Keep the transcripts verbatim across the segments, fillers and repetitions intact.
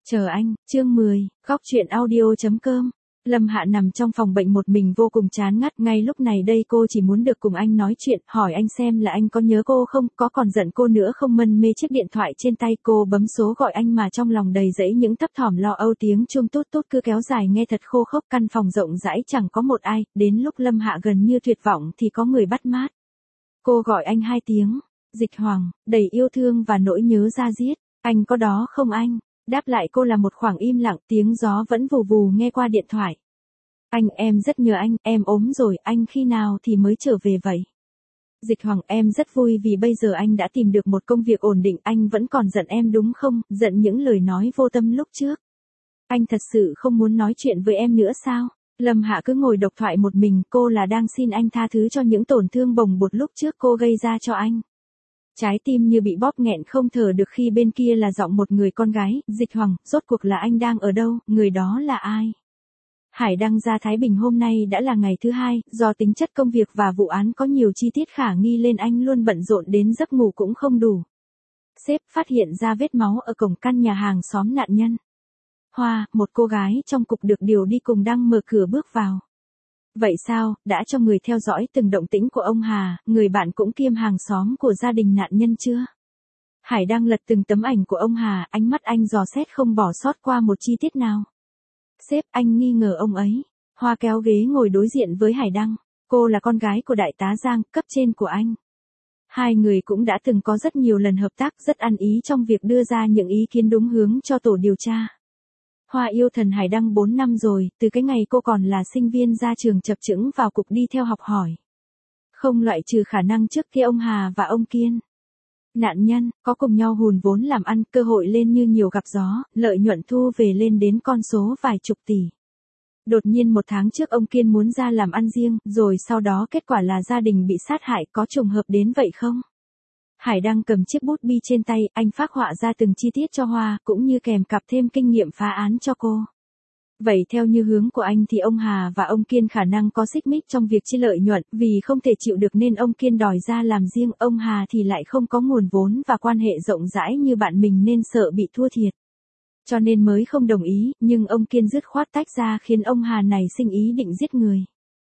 Chờ anh, chương mười, góc chuyện audio.com. Lâm Hạ nằm trong phòng bệnh một mình vô cùng chán ngắt, ngay lúc này đây cô chỉ muốn được cùng anh nói chuyện, hỏi anh xem là anh có nhớ cô không, có còn giận cô nữa không. Mân mê chiếc điện thoại trên tay, cô bấm số gọi anh mà trong lòng đầy dẫy những thấp thỏm lo âu. Tiếng chuông tút tút cứ kéo dài nghe thật khô khốc, căn phòng rộng rãi chẳng có một ai, đến lúc Lâm Hạ gần như tuyệt vọng thì có người bắt mát. Cô gọi anh hai tiếng, Dịch Hoàng, đầy yêu thương và nỗi nhớ da diết, anh có đó không anh? Đáp lại cô là một khoảng im lặng, tiếng gió vẫn vù vù nghe qua điện thoại. Anh, em rất nhớ anh, em ốm rồi, anh khi nào thì mới trở về vậy? Dịch Hoàng, em rất vui vì bây giờ anh đã tìm được một công việc ổn định, anh vẫn còn giận em đúng không, giận những lời nói vô tâm lúc trước. Anh thật sự không muốn nói chuyện với em nữa sao? Lâm Hạ cứ ngồi độc thoại một mình, cô là đang xin anh tha thứ cho những tổn thương bồng bột lúc trước cô gây ra cho anh. Trái tim như bị bóp nghẹn không thở được khi bên kia là giọng một người con gái. Dịch Hoàng, rốt cuộc là anh đang ở đâu, người đó là ai? Hải Đăng ra Thái Bình hôm nay đã là ngày thứ hai, do tính chất công việc và vụ án có nhiều chi tiết khả nghi nên anh luôn bận rộn đến giấc ngủ cũng không đủ. Sếp phát hiện ra vết máu ở cổng căn nhà hàng xóm nạn nhân. Hoa, một cô gái trong cục được điều đi cùng đang mở cửa bước vào. Vậy sao, đã cho người theo dõi từng động tĩnh của ông Hà, người bạn cũng kiêm hàng xóm của gia đình nạn nhân chưa? Hải Đăng lật từng tấm ảnh của ông Hà, ánh mắt anh dò xét không bỏ sót qua một chi tiết nào. Sếp, anh nghi ngờ ông ấy. Hoa kéo ghế ngồi đối diện với Hải Đăng. Cô là con gái của đại tá Giang, cấp trên của anh. Hai người cũng đã từng có rất nhiều lần hợp tác, rất ăn ý trong việc đưa ra những ý kiến đúng hướng cho tổ điều tra. Hoa yêu thần Hải Đăng bốn năm rồi, từ cái ngày cô còn là sinh viên ra trường chập chững vào cục đi theo học hỏi. Không loại trừ khả năng trước kia ông Hà và ông Kiên, nạn nhân, có cùng nhau hùn vốn làm ăn, cơ hội lên như nhiều gặp gió, lợi nhuận thu về lên đến con số vài chục tỷ. Đột nhiên một tháng trước ông Kiên muốn ra làm ăn riêng, rồi sau đó kết quả là gia đình bị sát hại, có trùng hợp đến vậy không? Hải Đăng cầm chiếc bút bi trên tay, anh phác họa ra từng chi tiết cho Hoa, cũng như kèm cặp thêm kinh nghiệm phá án cho cô. Vậy theo như hướng của anh thì ông Hà và ông Kiên khả năng có xích mích trong việc chia lợi nhuận, vì không thể chịu được nên ông Kiên đòi ra làm riêng, ông Hà thì lại không có nguồn vốn và quan hệ rộng rãi như bạn mình nên sợ bị thua thiệt. Cho nên mới không đồng ý, nhưng ông Kiên dứt khoát tách ra khiến ông Hà này sinh ý định giết người.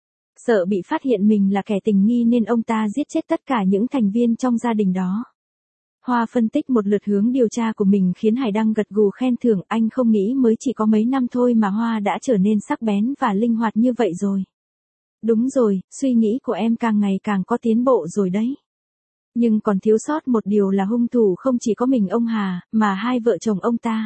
Sợ bị phát hiện mình là kẻ tình nghi nên ông ta giết chết tất cả những thành viên trong gia đình đó. Hoa phân tích một lượt hướng điều tra của mình khiến Hải Đăng gật gù khen thưởng, anh không nghĩ mới chỉ có mấy năm thôi mà Hoa đã trở nên sắc bén và linh hoạt như vậy rồi. Đúng rồi, suy nghĩ của em càng ngày càng có tiến bộ rồi đấy. Nhưng còn thiếu sót một điều là hung thủ không chỉ có mình ông Hà, mà hai vợ chồng ông ta.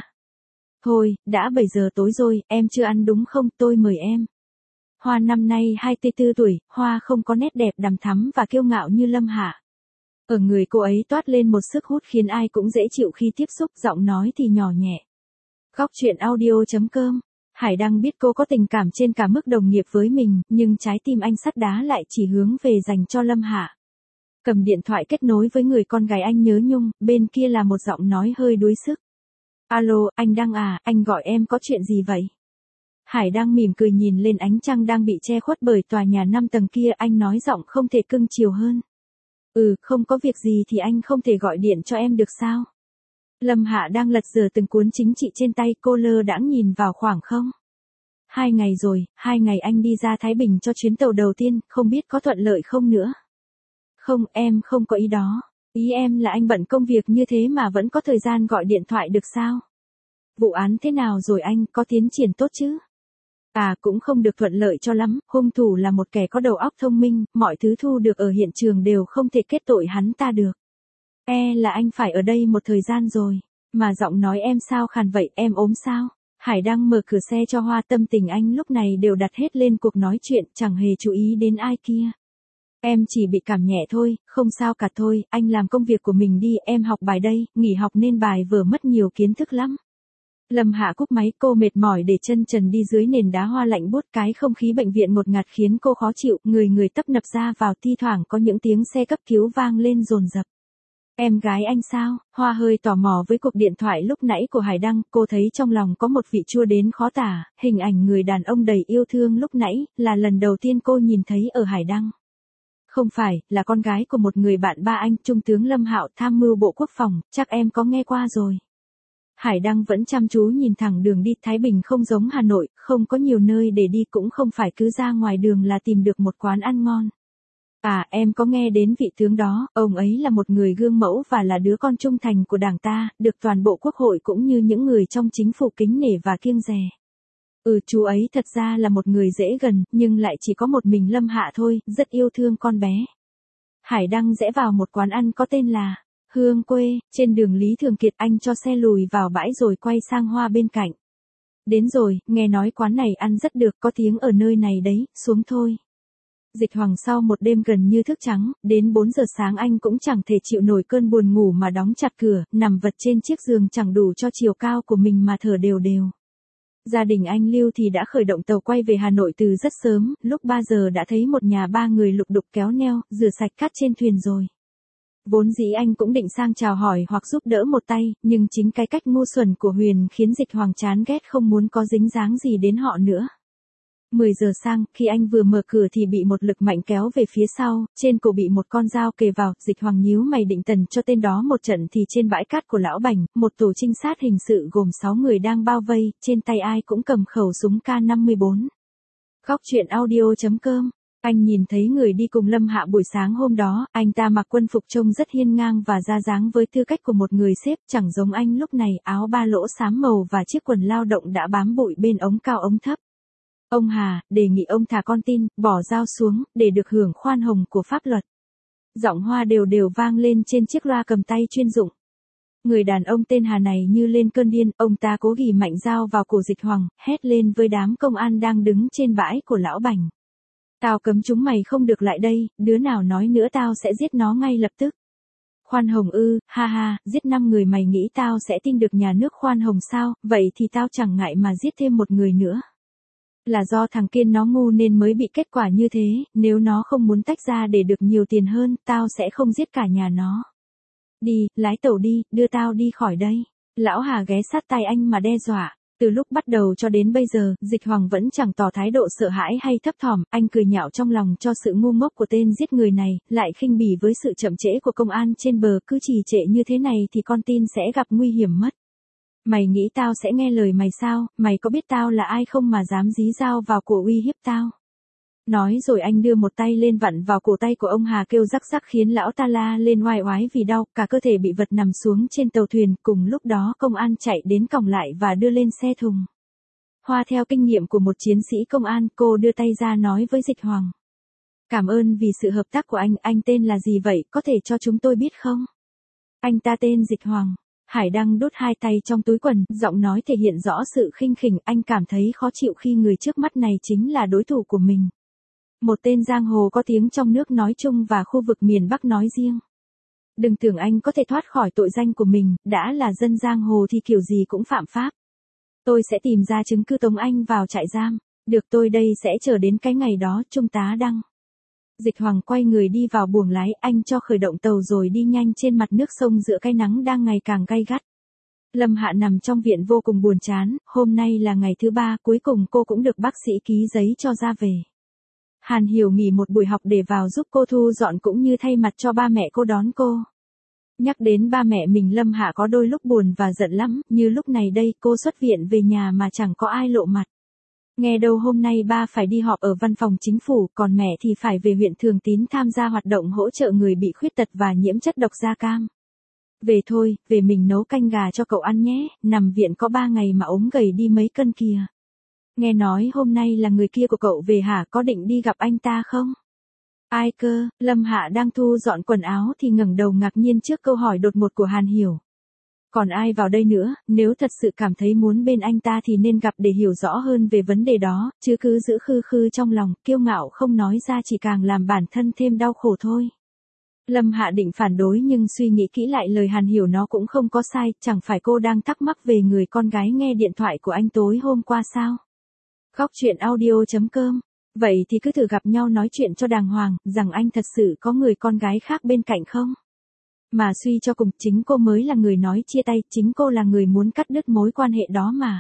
Thôi, đã bảy giờ tối rồi, em chưa ăn đúng không, tôi mời em. Hoa năm nay hai mươi tư tuổi, Hoa không có nét đẹp đằm thắm và kiêu ngạo như Lâm Hạ. Ở người cô ấy toát lên một sức hút khiến ai cũng dễ chịu khi tiếp xúc, giọng nói thì nhỏ nhẹ. Góc chuyện audio.com. Hải Đăng biết cô có tình cảm trên cả mức đồng nghiệp với mình, nhưng trái tim anh sắt đá lại chỉ hướng về dành cho Lâm Hạ. Cầm điện thoại kết nối với người con gái anh nhớ nhung, bên kia là một giọng nói hơi đuối sức. Alo, anh Đăng à, anh gọi em có chuyện gì vậy? Hải Đăng mỉm cười nhìn lên ánh trăng đang bị che khuất bởi tòa nhà năm tầng kia, anh nói giọng không thể cưng chiều hơn. Ừ, không có việc gì thì anh không thể gọi điện cho em được sao? Lâm Hạ đang lật dở từng cuốn chính trị trên tay, cô lơ đãng nhìn vào khoảng không. Hai ngày rồi, hai ngày anh đi ra Thái Bình cho chuyến tàu đầu tiên, không biết có thuận lợi không nữa. Không, em không có ý đó. Ý em là anh bận công việc như thế mà vẫn có thời gian gọi điện thoại được sao? Vụ án thế nào rồi anh, có tiến triển tốt chứ? À, cũng không được thuận lợi cho lắm, hung thủ là một kẻ có đầu óc thông minh, mọi thứ thu được ở hiện trường đều không thể kết tội hắn ta được. E là anh phải ở đây một thời gian rồi, mà giọng nói em sao khàn vậy, em ốm sao? Hải Đăng mở cửa xe cho Hoa, tâm tình anh lúc này đều đặt hết lên cuộc nói chuyện, chẳng hề chú ý đến ai kia. Em chỉ bị cảm nhẹ thôi, không sao cả thôi, anh làm công việc của mình đi, em học bài đây, nghỉ học nên bài vở mất nhiều kiến thức lắm. Lâm Hạ cúp máy, cô mệt mỏi để chân trần đi dưới nền đá hoa lạnh buốt, cái không khí bệnh viện ngột ngạt khiến cô khó chịu, người người tấp nập ra vào, thi thoảng có những tiếng xe cấp cứu vang lên dồn dập. Em gái anh sao? Hoa hơi tò mò với cuộc điện thoại lúc nãy của Hải Đăng, cô thấy trong lòng có một vị chua đến khó tả, hình ảnh người đàn ông đầy yêu thương lúc nãy, là lần đầu tiên cô nhìn thấy ở Hải Đăng. Không phải, là con gái của một người bạn ba anh, Trung tướng Lâm Hạo, tham mưu Bộ Quốc phòng, chắc em có nghe qua rồi. Hải Đăng vẫn chăm chú nhìn thẳng đường đi. Thái Bình không giống Hà Nội, không có nhiều nơi để đi, cũng không phải cứ ra ngoài đường là tìm được một quán ăn ngon. À, em có nghe đến vị tướng đó, ông ấy là một người gương mẫu và là đứa con trung thành của đảng ta, được toàn bộ quốc hội cũng như những người trong chính phủ kính nể và kiêng dè. Ừ, chú ấy thật ra là một người dễ gần, nhưng lại chỉ có một mình Lâm Hạ thôi, rất yêu thương con bé. Hải Đăng rẽ vào một quán ăn có tên là Hương Quê, trên đường Lý Thường Kiệt. Anh cho xe lùi vào bãi rồi quay sang Hoa bên cạnh. Đến rồi, nghe nói quán này ăn rất được, có tiếng ở nơi này đấy, xuống thôi. Dịch Hoàng sau một đêm gần như thức trắng, đến bốn giờ sáng anh cũng chẳng thể chịu nổi cơn buồn ngủ mà đóng chặt cửa, nằm vật trên chiếc giường chẳng đủ cho chiều cao của mình mà thở đều đều. Gia đình anh Lưu thì đã khởi động tàu quay về Hà Nội từ rất sớm, lúc ba giờ đã thấy một nhà ba người lục đục kéo neo, rửa sạch cát trên thuyền rồi. Vốn dĩ anh cũng định sang chào hỏi hoặc giúp đỡ một tay, nhưng chính cái cách ngu xuẩn của Huyền khiến Dịch Hoàng chán ghét không muốn có dính dáng gì đến họ nữa. mười giờ sang, khi anh vừa mở cửa thì bị một lực mạnh kéo về phía sau, trên cổ bị một con dao kề vào. Dịch Hoàng nhíu mày định tần cho tên đó một trận thì trên bãi cát của Lão Bành, một tổ trinh sát hình sự gồm sáu người đang bao vây, trên tay ai cũng cầm khẩu súng K năm mươi bốn. Góc truyện audio chấm com. Anh nhìn thấy người đi cùng Lâm Hạ buổi sáng hôm đó, anh ta mặc quân phục trông rất hiên ngang và ra dáng với tư cách của một người sếp, chẳng giống anh lúc này, áo ba lỗ xám màu và chiếc quần lao động đã bám bụi bên ống cao ống thấp. Ông Hà, đề nghị ông thả con tin, bỏ dao xuống, để được hưởng khoan hồng của pháp luật. Giọng Hoa đều đều vang lên trên chiếc loa cầm tay chuyên dụng. Người đàn ông tên Hà này như lên cơn điên, ông ta cố ghì mạnh dao vào cổ Dịch Hoàng, hét lên với đám công an đang đứng trên bãi của Lão Bành. Tao cấm chúng mày không được lại đây, đứa nào nói nữa tao sẽ giết nó ngay lập tức. Khoan hồng ư, ha ha, giết năm người mày nghĩ tao sẽ tin được nhà nước khoan hồng sao, vậy thì tao chẳng ngại mà giết thêm một người nữa. Là do thằng Kiên nó ngu nên mới bị kết quả như thế, nếu nó không muốn tách ra để được nhiều tiền hơn, tao sẽ không giết cả nhà nó. Đi, lái tàu đi, đưa tao đi khỏi đây. Lão Hà ghé sát tai anh mà đe dọa. Từ lúc bắt đầu cho đến bây giờ, Dịch Hoàng vẫn chẳng tỏ thái độ sợ hãi hay thấp thỏm, anh cười nhạo trong lòng cho sự ngu ngốc của tên giết người này, lại khinh bỉ với sự chậm trễ của công an trên bờ, cứ trì trệ như thế này thì con tin sẽ gặp nguy hiểm mất. Mày nghĩ tao sẽ nghe lời mày sao, mày có biết tao là ai không mà dám dí dao vào cổ uy hiếp tao. Nói rồi anh đưa một tay lên vặn vào cổ tay của ông Hà kêu rắc rắc khiến lão ta la lên oai oái vì đau, cả cơ thể bị vật nằm xuống trên tàu thuyền. Cùng lúc đó công an chạy đến còng lại và đưa lên xe thùng. Hoa theo kinh nghiệm của một chiến sĩ công an, cô đưa tay ra nói với Dịch Hoàng. Cảm ơn vì sự hợp tác của anh, anh tên là gì vậy, có thể cho chúng tôi biết không? Anh ta tên Dịch Hoàng. Hải Đăng đút hai tay trong túi quần, giọng nói thể hiện rõ sự khinh khỉnh, anh cảm thấy khó chịu khi người trước mắt này chính là đối thủ của mình. Một tên giang hồ có tiếng trong nước nói chung và khu vực miền Bắc nói riêng. Đừng tưởng anh có thể thoát khỏi tội danh của mình, đã là dân giang hồ thì kiểu gì cũng phạm pháp. Tôi sẽ tìm ra chứng cứ tống anh vào trại giam. Được, tôi đây sẽ chờ đến cái ngày đó, Trung tá Đăng. Dịch Hoàng quay người đi vào buồng lái, anh cho khởi động tàu rồi đi nhanh trên mặt nước sông giữa cái nắng đang ngày càng gay gắt. Lâm Hạ nằm trong viện vô cùng buồn chán, hôm nay là ngày thứ ba, cuối cùng cô cũng được bác sĩ ký giấy cho ra về. Hàn Hiểu nghỉ một buổi học để vào giúp cô thu dọn cũng như thay mặt cho ba mẹ cô đón cô. Nhắc đến ba mẹ mình Lâm Hạ có đôi lúc buồn và giận lắm, như lúc này đây cô xuất viện về nhà mà chẳng có ai lộ mặt. Nghe đâu hôm nay ba phải đi họp ở văn phòng chính phủ, còn mẹ thì phải về huyện Thường Tín tham gia hoạt động hỗ trợ người bị khuyết tật và nhiễm chất độc da cam. Về thôi, về mình nấu canh gà cho cậu ăn nhé, nằm viện có ba ngày mà ốm gầy đi mấy cân kìa. Nghe nói hôm nay là người kia của cậu về hả, có định đi gặp anh ta không? Ai cơ? Lâm Hạ đang thu dọn quần áo thì ngẩng đầu ngạc nhiên trước câu hỏi đột ngột của Hàn Hiểu. Còn ai vào đây nữa, nếu thật sự cảm thấy muốn bên anh ta thì nên gặp để hiểu rõ hơn về vấn đề đó, chứ cứ giữ khư khư trong lòng, kiêu ngạo không nói ra chỉ càng làm bản thân thêm đau khổ thôi. Lâm Hạ định phản đối nhưng suy nghĩ kỹ lại lời Hàn Hiểu nó cũng không có sai, chẳng phải cô đang thắc mắc về người con gái nghe điện thoại của anh tối hôm qua sao? Góc truyện audio chấm com. Vậy thì cứ thử gặp nhau nói chuyện cho đàng hoàng, rằng anh thật sự có người con gái khác bên cạnh không? Mà suy cho cùng, chính cô mới là người nói chia tay, chính cô là người muốn cắt đứt mối quan hệ đó mà.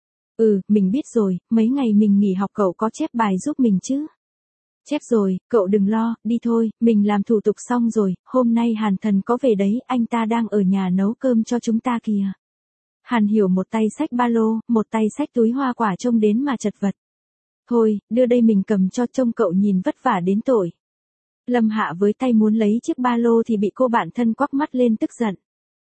Ừ, mình biết rồi, mấy ngày mình nghỉ học cậu có chép bài giúp mình chứ? Chép rồi, cậu đừng lo, đi thôi, mình làm thủ tục xong rồi, hôm nay Hàn Thần có về đấy, anh ta đang ở nhà nấu cơm cho chúng ta kìa. Hàn Hiểu một tay xách ba lô, một tay xách túi hoa quả trông đến mà chật vật. Thôi, đưa đây mình cầm cho, trông cậu nhìn vất vả đến tội. Lâm Hạ với tay muốn lấy chiếc ba lô thì bị cô bạn thân quắc mắt lên tức giận.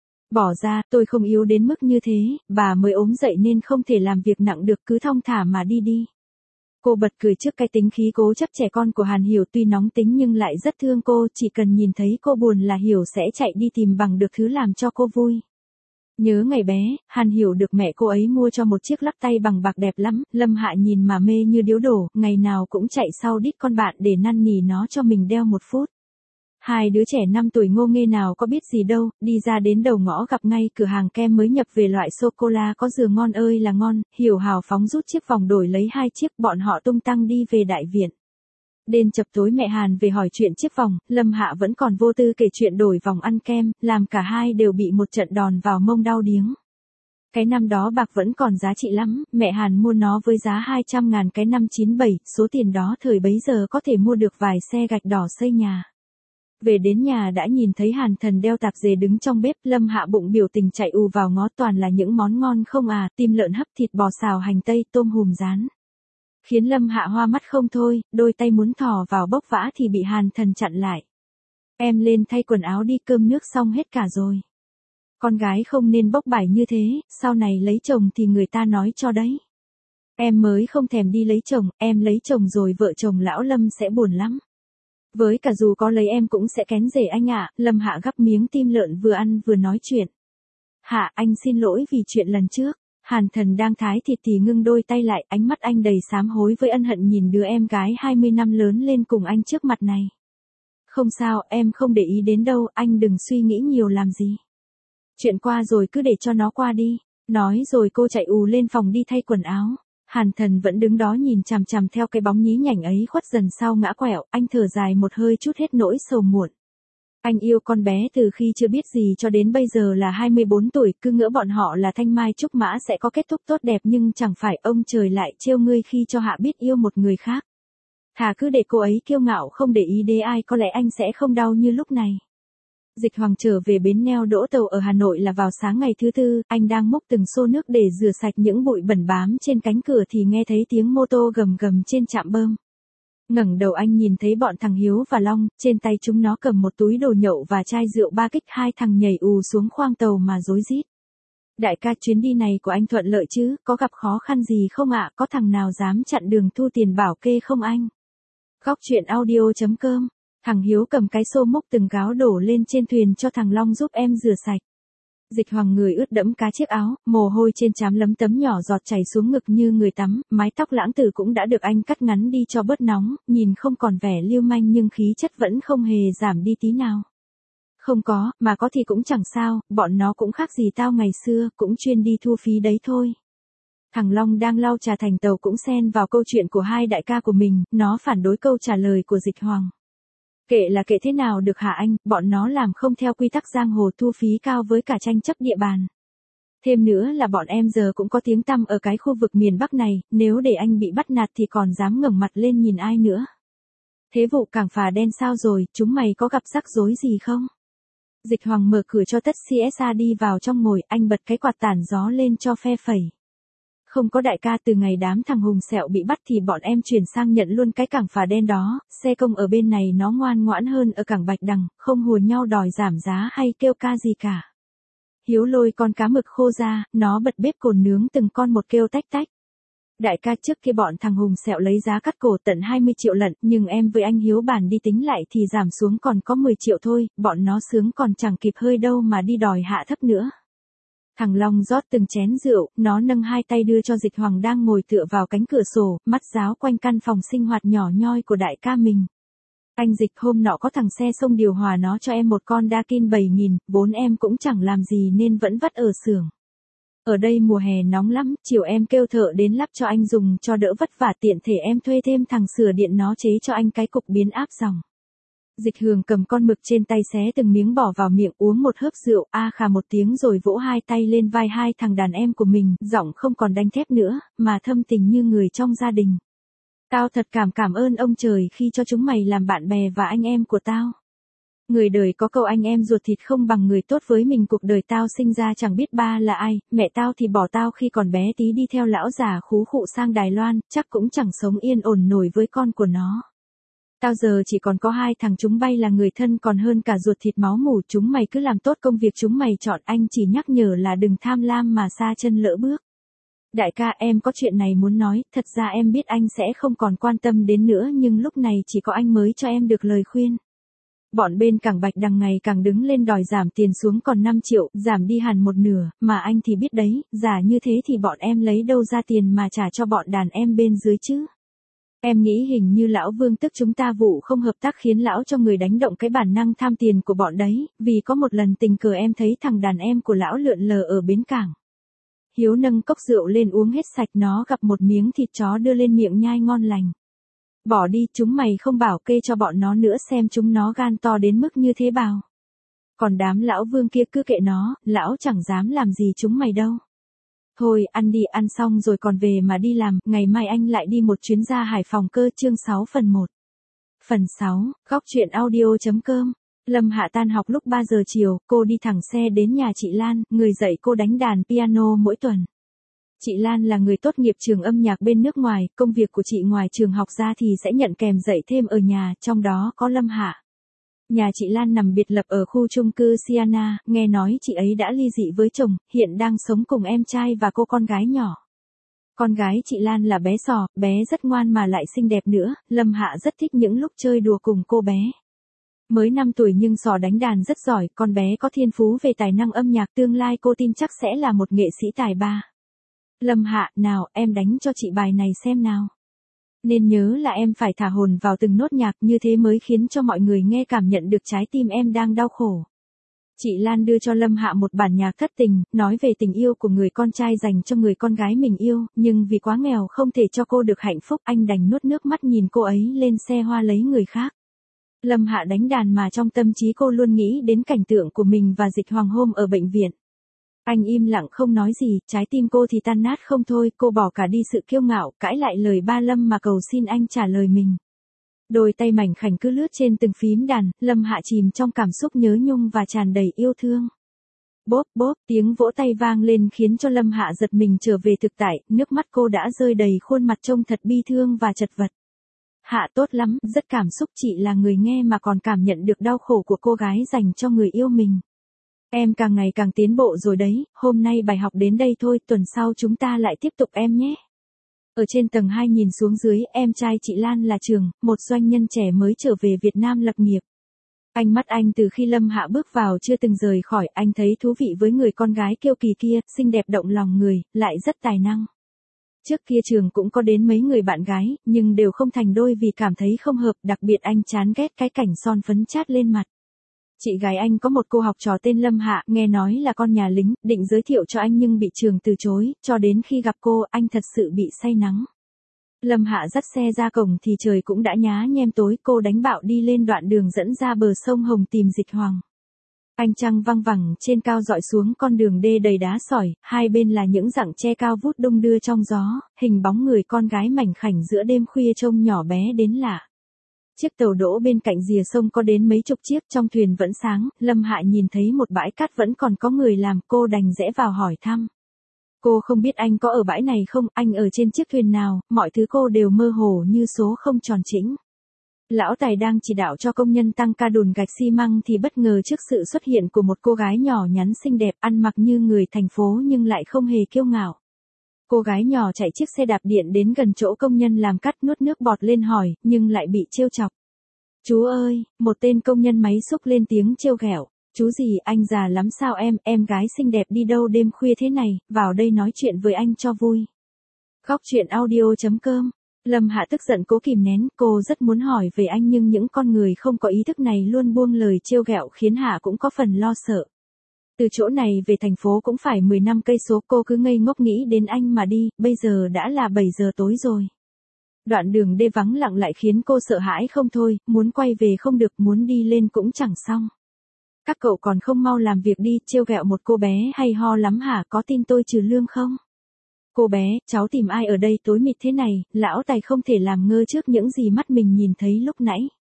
Bỏ ra, tôi không yếu đến mức như thế, bà mới ốm dậy nên không thể làm việc nặng được, cứ thong thả mà đi đi. Cô bật cười trước cái tính khí cố chấp trẻ con của Hàn Hiểu, tuy nóng tính nhưng lại rất thương cô, chỉ cần nhìn thấy cô buồn là Hiểu sẽ chạy đi tìm bằng được thứ làm cho cô vui. Nhớ ngày bé, Hàn Hiểu được mẹ cô ấy mua cho một chiếc lắc tay bằng bạc đẹp lắm, Lâm Hạ nhìn mà mê như điếu đổ, ngày nào cũng chạy sau đít con bạn để năn nỉ nó cho mình đeo một phút. Hai đứa trẻ năm tuổi ngô nghê nào có biết gì đâu, đi ra đến đầu ngõ gặp ngay cửa hàng kem mới nhập về loại sô-cô-la có dừa ngon ơi là ngon, Hiểu hào phóng rút chiếc vòng đổi lấy hai chiếc, bọn họ tung tăng đi về đại viện. Đêm chập tối mẹ Hàn về hỏi chuyện chiếc vòng, Lâm Hạ vẫn còn vô tư kể chuyện đổi vòng ăn kem, làm cả hai đều bị một trận đòn vào mông đau điếng. Cái năm đó bạc vẫn còn giá trị lắm, mẹ Hàn mua nó với giá hai trăm ngàn cái năm chín bảy, số tiền đó thời bấy giờ có thể mua được vài xe gạch đỏ xây nhà. Về đến nhà đã nhìn thấy Hàn Thần đeo tạp dề đứng trong bếp, Lâm Hạ bụng biểu tình chạy ù vào ngó, toàn là những món ngon không à, tim lợn hấp, thịt bò xào hành tây, tôm hùm rán. Khiến Lâm Hạ hoa mắt không thôi, đôi tay muốn thò vào bốc vã thì bị Hàn Thần chặn lại. Em lên thay quần áo đi, cơm nước xong hết cả rồi. Con gái không nên bốc bải như thế, sau này lấy chồng thì người ta nói cho đấy. Em mới không thèm đi lấy chồng, em lấy chồng rồi vợ chồng lão Lâm sẽ buồn lắm. Với cả dù có lấy em cũng sẽ kén rể anh ạ, Lâm Hạ gắp miếng tim lợn vừa ăn vừa nói chuyện. Hạ, anh xin lỗi vì chuyện lần trước. Hàn Thần đang thái thịt thì ngưng đôi tay lại, ánh mắt anh đầy sám hối với ân hận nhìn đứa em gái hai mươi năm lớn lên cùng anh trước mặt này. Không sao, em không để ý đến đâu, anh đừng suy nghĩ nhiều làm gì. Chuyện qua rồi cứ để cho nó qua đi. Nói rồi cô chạy ù lên phòng đi thay quần áo. Hàn Thần vẫn đứng đó nhìn chằm chằm theo cái bóng nhí nhảnh ấy khuất dần sau ngã quẹo, anh thở dài một hơi chút hết nỗi sầu muộn. Anh yêu con bé từ khi chưa biết gì cho đến bây giờ là hai mươi bốn tuổi, cứ ngỡ bọn họ là thanh mai trúc mã sẽ có kết thúc tốt đẹp nhưng chẳng phải, ông trời lại trêu ngươi khi cho Hạ biết yêu một người khác. Thà cứ để cô ấy kiêu ngạo không để ý đến ai, có lẽ anh sẽ không đau như lúc này. Dịch Hoàng trở về bến neo đỗ tàu ở Hà Nội là vào sáng ngày thứ tư, anh đang múc từng xô nước để rửa sạch những bụi bẩn bám trên cánh cửa thì nghe thấy tiếng mô tô gầm gầm trên trạm bơm. Ngẩng đầu anh nhìn thấy bọn thằng Hiếu và Long, trên tay chúng nó cầm một túi đồ nhậu và chai rượu ba kích, hai thằng nhảy ù xuống khoang tàu mà rối rít. Đại ca, chuyến đi này của anh thuận lợi chứ, có gặp khó khăn gì không ạ, có thằng nào dám chặn đường thu tiền bảo kê không anh? Góc truyện audio chấm com. Thằng Hiếu cầm cái xô múc từng gáo đổ lên trên thuyền cho thằng Long giúp em rửa sạch. Dịch Hoàng người ướt đẫm cá chiếc áo, mồ hôi trên trán lấm tấm nhỏ giọt chảy xuống ngực như người tắm, mái tóc lãng tử cũng đã được anh cắt ngắn đi cho bớt nóng, nhìn không còn vẻ lưu manh nhưng khí chất vẫn không hề giảm đi tí nào. Không có, mà có thì cũng chẳng sao, bọn nó cũng khác gì tao ngày xưa, cũng chuyên đi thu phí đấy thôi. Thằng Long đang lau trà thành tàu cũng xen vào câu chuyện của hai đại ca của mình, nó phản đối câu trả lời của Dịch Hoàng. Kệ là kệ thế nào được hả anh, bọn nó làm không theo quy tắc giang hồ, thu phí cao với cả tranh chấp địa bàn. Thêm nữa là bọn em giờ cũng có tiếng tăm ở cái khu vực miền Bắc này, nếu để anh bị bắt nạt thì còn dám ngẩng mặt lên nhìn ai nữa. Thế vụ cảng phà đen sao rồi, chúng mày có gặp rắc rối gì không? Dịch Hoàng mở cửa cho tất xê ét a đi vào trong ngồi, anh bật cái quạt tản gió lên cho phe phẩy. Không có đại ca, từ ngày đám thằng Hùng Sẹo bị bắt thì bọn em chuyển sang nhận luôn cái cảng phà đen đó, xe công ở bên này nó ngoan ngoãn hơn ở cảng Bạch Đằng, không hùa nhau đòi giảm giá hay kêu ca gì cả. Hiếu lôi con cá mực khô ra, nó bật bếp cồn nướng từng con một kêu tách tách. Đại ca, trước kia bọn thằng Hùng Sẹo lấy giá cắt cổ tận hai mươi triệu lận, nhưng em với anh Hiếu bàn đi tính lại thì giảm xuống còn có mười triệu thôi, bọn nó sướng còn chẳng kịp hơi đâu mà đi đòi hạ thấp nữa. Thằng Long rót từng chén rượu, nó nâng hai tay đưa cho Dịch Hoàng đang ngồi tựa vào cánh cửa sổ, mắt giáo quanh căn phòng sinh hoạt nhỏ nhoi của đại ca mình. Anh Dịch, hôm nọ có thằng xe xông điều hòa nó cho em một con Dakin bảy nghìn, vốn em cũng chẳng làm gì nên vẫn vắt ở xưởng. Ở đây mùa hè nóng lắm, chiều em kêu thợ đến lắp cho anh dùng cho đỡ vất vả, tiện thể em thuê thêm thằng sửa điện nó chế cho anh cái cục biến áp dòng. Dịch Hường cầm con mực trên tay xé từng miếng bỏ vào miệng, uống một hớp rượu, a khà một tiếng rồi vỗ hai tay lên vai hai thằng đàn em của mình, giọng không còn đanh thép nữa, mà thâm tình như người trong gia đình. Tao thật cảm cảm ơn ông trời khi cho chúng mày làm bạn bè và anh em của tao. Người đời có câu anh em ruột thịt không bằng người tốt với mình, cuộc đời tao sinh ra chẳng biết ba là ai, mẹ tao thì bỏ tao khi còn bé tí đi theo lão già khú khụ sang Đài Loan, chắc cũng chẳng sống yên ổn nổi với con của nó. Tao giờ chỉ còn có hai thằng chúng bay là người thân còn hơn cả ruột thịt máu mủ, chúng mày cứ làm tốt công việc chúng mày chọn, anh chỉ nhắc nhở là đừng tham lam mà xa chân lỡ bước. Đại ca, em có chuyện này muốn nói, thật ra em biết anh sẽ không còn quan tâm đến nữa nhưng lúc này chỉ có anh mới cho em được lời khuyên. Bọn bên Cảng Bạch đằng ngày càng đứng lên đòi giảm tiền xuống còn năm triệu, giảm đi hẳn một nửa, mà anh thì biết đấy, giả như thế thì bọn em lấy đâu ra tiền mà trả cho bọn đàn em bên dưới chứ. Em nghĩ hình như lão Vương tức chúng ta vụ không hợp tác khiến lão cho người đánh động cái bản năng tham tiền của bọn đấy, vì có một lần tình cờ em thấy thằng đàn em của lão lượn lờ ở bến cảng. Hiếu nâng cốc rượu lên uống hết sạch, nó gặp một miếng thịt chó đưa lên miệng nhai ngon lành. Bỏ đi, chúng mày không bảo kê cho bọn nó nữa, xem chúng nó gan to đến mức như thế bao. Còn đám lão Vương kia cứ kệ nó, lão chẳng dám làm gì chúng mày đâu. Thôi, ăn đi, ăn xong rồi còn về mà đi làm, ngày mai anh lại đi một chuyến ra Hải Phòng cơ. Chương sáu phần một. Phần sáu, góc truyện audio chấm com. Lâm Hạ tan học lúc ba giờ chiều, cô đi thẳng xe đến nhà chị Lan, người dạy cô đánh đàn piano mỗi tuần. Chị Lan là người tốt nghiệp trường âm nhạc bên nước ngoài, công việc của chị ngoài trường học ra thì sẽ nhận kèm dạy thêm ở nhà, trong đó có Lâm Hạ. Nhà chị Lan nằm biệt lập ở khu chung cư Siana, nghe nói chị ấy đã ly dị với chồng, hiện đang sống cùng em trai và cô con gái nhỏ. Con gái chị Lan là bé Sò, bé rất ngoan mà lại xinh đẹp nữa, Lâm Hạ rất thích những lúc chơi đùa cùng cô bé. Mới năm tuổi nhưng Sò đánh đàn rất giỏi, con bé có thiên phú về tài năng âm nhạc, tương lai cô tin chắc sẽ là một nghệ sĩ tài ba. Lâm Hạ, nào, em đánh cho chị bài này xem nào. Nên nhớ là em phải thả hồn vào từng nốt nhạc, như thế mới khiến cho mọi người nghe cảm nhận được trái tim em đang đau khổ. Chị Lan đưa cho Lâm Hạ một bản nhạc thất tình, nói về tình yêu của người con trai dành cho người con gái mình yêu, nhưng vì quá nghèo không thể cho cô được hạnh phúc, anh đành nuốt nước mắt nhìn cô ấy lên xe hoa lấy người khác. Lâm Hạ đánh đàn mà trong tâm trí cô luôn nghĩ đến cảnh tượng của mình và Dịch Hoàng hôm ở bệnh viện. Anh im lặng không nói gì, trái tim cô thì tan nát không thôi, cô bỏ cả đi sự kiêu ngạo, cãi lại lời ba Lâm mà cầu xin anh trả lời mình. Đôi tay mảnh khảnh cứ lướt trên từng phím đàn, Lâm Hạ chìm trong cảm xúc nhớ nhung và tràn đầy yêu thương. Bốp bốp, tiếng vỗ tay vang lên khiến cho Lâm Hạ giật mình trở về thực tại, nước mắt cô đã rơi đầy khuôn mặt trông thật bi thương và chật vật. Hạ tốt lắm, rất cảm xúc, chị là người nghe mà còn cảm nhận được đau khổ của cô gái dành cho người yêu mình. Em càng ngày càng tiến bộ rồi đấy, hôm nay bài học đến đây thôi, tuần sau chúng ta lại tiếp tục em nhé. Ở trên tầng hai nhìn xuống dưới, em trai chị Lan là Trường, một doanh nhân trẻ mới trở về Việt Nam lập nghiệp. Ánh mắt anh từ khi Lâm Hạ bước vào chưa từng rời khỏi, anh thấy thú vị với người con gái kiêu kỳ kia, xinh đẹp động lòng người, lại rất tài năng. Trước kia Trường cũng có đến mấy người bạn gái, nhưng đều không thành đôi vì cảm thấy không hợp, đặc biệt anh chán ghét cái cảnh son phấn chát lên mặt. Chị gái anh có một cô học trò tên Lâm Hạ, nghe nói là con nhà lính, định giới thiệu cho anh nhưng bị Trường từ chối, cho đến khi gặp cô, anh thật sự bị say nắng. Lâm Hạ dắt xe ra cổng thì trời cũng đã nhá nhem tối, cô đánh bạo đi lên đoạn đường dẫn ra bờ sông Hồng tìm Dịch Hoàng. Ánh trăng văng vẳng trên cao dọi xuống con đường đê đầy đá sỏi, hai bên là những rặng tre cao vút đung đưa trong gió, hình bóng người con gái mảnh khảnh giữa đêm khuya trông nhỏ bé đến lạ. Chiếc tàu đỗ bên cạnh rìa sông có đến mấy chục chiếc, trong thuyền vẫn sáng, Lâm Hạ nhìn thấy một bãi cát vẫn còn có người làm, cô đành rẽ vào hỏi thăm. Cô không biết anh có ở bãi này không, anh ở trên chiếc thuyền nào, mọi thứ cô đều mơ hồ như số không tròn chỉnh. Lão Tài đang chỉ đạo cho công nhân tăng ca đồn gạch xi măng thì bất ngờ trước sự xuất hiện của một cô gái nhỏ nhắn xinh đẹp, ăn mặc như người thành phố nhưng lại không hề kiêu ngạo. Cô gái nhỏ chạy chiếc xe đạp điện đến gần chỗ công nhân làm cắt, nuốt nước bọt lên hỏi, nhưng lại bị trêu chọc. Chú ơi, một tên công nhân máy xúc lên tiếng trêu ghẹo. Chú gì, anh già lắm sao em, em gái xinh đẹp đi đâu đêm khuya thế này, vào đây nói chuyện với anh cho vui. Góc truyện audio chấm com. Lâm Hạ tức giận cố kìm nén, cô rất muốn hỏi về anh nhưng những con người không có ý thức này luôn buông lời trêu ghẹo khiến Hạ cũng có phần lo sợ. Từ chỗ này về thành phố cũng phải mười năm cây số, cô cứ ngây ngốc nghĩ đến anh mà đi, bây giờ đã là bảy giờ tối rồi. Đoạn đường đê vắng lặng lại khiến cô sợ hãi không thôi, muốn quay về không được, muốn đi lên cũng chẳng xong. Các cậu còn không mau làm việc đi, trêu ghẹo một cô bé hay ho lắm hả, có tin tôi trừ lương không? Cô bé, cháu tìm ai ở đây tối mịt thế này, lão Tài không thể làm ngơ trước những gì mắt mình nhìn thấy lúc nãy.